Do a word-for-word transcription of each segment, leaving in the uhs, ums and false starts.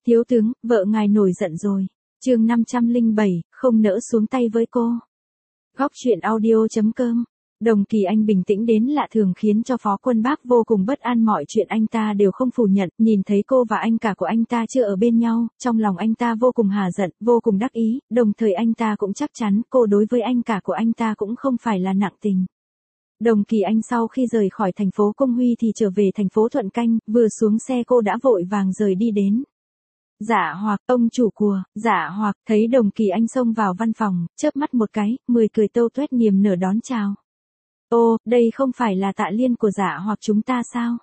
Thiếu tướng, vợ ngài nổi giận rồi. Chương năm trăm lẻ bảy, không nỡ xuống tay với cô. Góc truyện audio chấm com. Đồng Kỳ Anh bình tĩnh đến lạ thường khiến cho Phó Quân Bác vô cùng bất an, mọi chuyện anh ta đều không phủ nhận, nhìn thấy cô và anh cả của anh ta chưa ở bên nhau, trong lòng anh ta vô cùng hà giận, vô cùng đắc ý, đồng thời anh ta cũng chắc chắn cô đối với anh cả của anh ta cũng không phải là nặng tình. Đồng Kỳ Anh sau khi rời khỏi thành phố Công Huy thì trở về thành phố Thuận Canh, vừa xuống xe cô đã vội vàng rời đi đến. Dạ Hoặc, ông chủ của, Dạ Hoặc, thấy Đồng Kỳ Anh xông vào văn phòng, chớp mắt một cái, mười cười tâu tuét niềm nở đón chào. Ô, đây không phải là Tạ Liên của Dạ Hoặc chúng ta sao?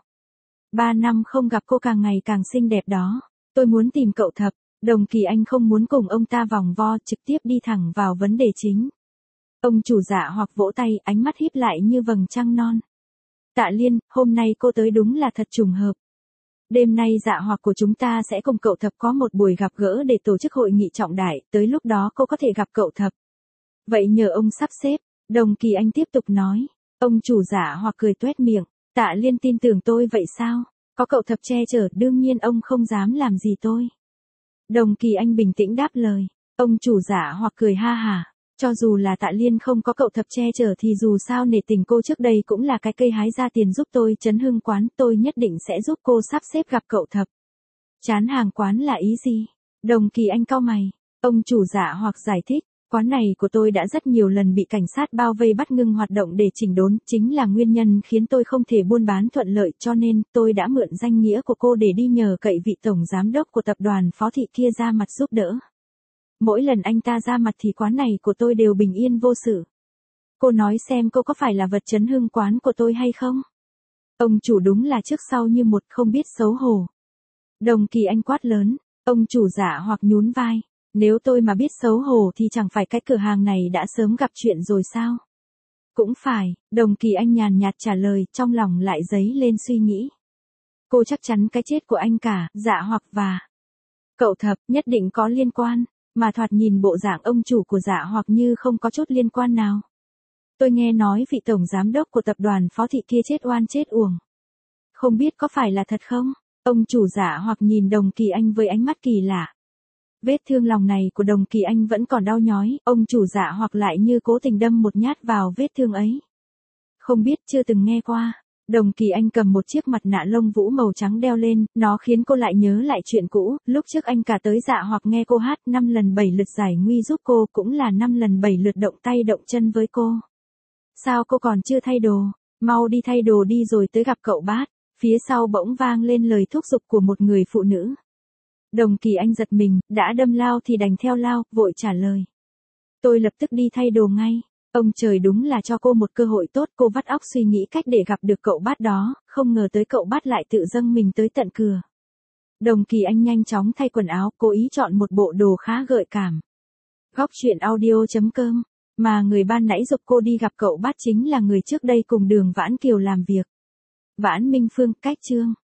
Ba năm không gặp cô càng ngày càng xinh đẹp đó. Tôi muốn tìm cậu Thập. Đồng Kỳ Anh không muốn cùng ông ta vòng vo, trực tiếp đi thẳng vào vấn đề chính. Ông chủ Dạ Hoặc vỗ tay, ánh mắt híp lại như vầng trăng non. Tạ Liên, hôm nay cô tới đúng là thật trùng hợp. Đêm nay Dạ Hoặc của chúng ta sẽ cùng cậu Thập có một buổi gặp gỡ để tổ chức hội nghị trọng đại, tới lúc đó cô có thể gặp cậu Thập. Vậy nhờ ông sắp xếp. Đồng Kỳ Anh tiếp tục nói. Ông chủ Dạ Hoặc cười tuét miệng. Tạ Liên tin tưởng tôi vậy sao? Có cậu Thập che chở, đương nhiên ông không dám làm gì tôi. Đồng Kỳ Anh bình tĩnh đáp lời. Ông chủ Dạ Hoặc cười ha hả. Cho dù là Tạ Liên không có cậu Thập che chở thì dù sao nể tình cô trước đây cũng là cái cây hái ra tiền giúp tôi chấn hưng quán, tôi nhất định sẽ giúp cô sắp xếp gặp cậu Thập. Chán hàng quán là ý gì? Đồng Kỳ Anh cau mày. Ông chủ Dạ Hoặc giải thích. Quán này của tôi đã rất nhiều lần bị cảnh sát bao vây bắt ngưng hoạt động để chỉnh đốn, chính là nguyên nhân khiến tôi không thể buôn bán thuận lợi, cho nên tôi đã mượn danh nghĩa của cô để đi nhờ cậy vị tổng giám đốc của tập đoàn Phó Thị kia ra mặt giúp đỡ. Mỗi lần anh ta ra mặt thì quán này của tôi đều bình yên vô sự. Cô nói xem cô có phải là vật chấn hưng quán của tôi hay không? Ông chủ đúng là trước sau như một, không biết xấu hổ. Đồng Kỳ Anh quát lớn. Ông chủ Dạ Hoặc nhún vai. Nếu tôi mà biết xấu hổ thì chẳng phải cái cửa hàng này đã sớm gặp chuyện rồi sao? Cũng phải, Đồng Kỳ Anh nhàn nhạt trả lời, trong lòng lại dấy lên suy nghĩ. Cô chắc chắn cái chết của anh cả, Dạ Hoặc và cậu Thập nhất định có liên quan, mà thoạt nhìn bộ dạng ông chủ của Dạ Hoặc như không có chút liên quan nào. Tôi nghe nói vị tổng giám đốc của tập đoàn Phó Thị kia chết oan chết uổng. Không biết có phải là thật không? Ông chủ Dạ Hoặc nhìn Đồng Kỳ Anh với ánh mắt kỳ lạ. Vết thương lòng này của Đồng Kỳ Anh vẫn còn đau nhói, ông chủ Dạ Hoặc lại như cố tình đâm một nhát vào vết thương ấy. Không biết, chưa từng nghe qua. Đồng Kỳ Anh cầm một chiếc mặt nạ lông vũ màu trắng đeo lên, nó khiến cô lại nhớ lại chuyện cũ, lúc trước anh cả tới Dạ Hoặc nghe cô hát năm lần bảy lượt giải nguy giúp cô, cũng là năm lần bảy lượt động tay động chân với cô. Sao cô còn chưa thay đồ? Mau đi thay đồ đi rồi tới gặp cậu Bát. Phía sau bỗng vang lên lời thúc giục của một người phụ nữ. Đồng Kỳ Anh giật mình, đã đâm lao thì đành theo lao, vội trả lời. Tôi lập tức đi thay đồ ngay. Ông trời đúng là cho cô một cơ hội tốt, cô vắt óc suy nghĩ cách để gặp được cậu Bát đó, không ngờ tới cậu Bát lại tự dâng mình tới tận cửa. Đồng Kỳ Anh nhanh chóng thay quần áo, cố ý chọn một bộ đồ khá gợi cảm. Góc truyện audio chấm com, mà người ban nãy giục cô đi gặp cậu Bát chính là người trước đây cùng Đường Vãn Kiều làm việc. Vãn Minh Phương, cách chương.